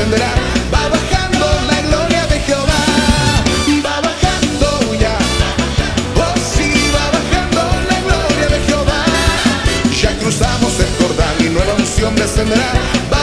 descenderá. Va bajando la gloria de Jehová. Va bajando ya. Oh sí, va bajando la gloria de Jehová. Ya cruzamos el Jordán y nueva unción descenderá.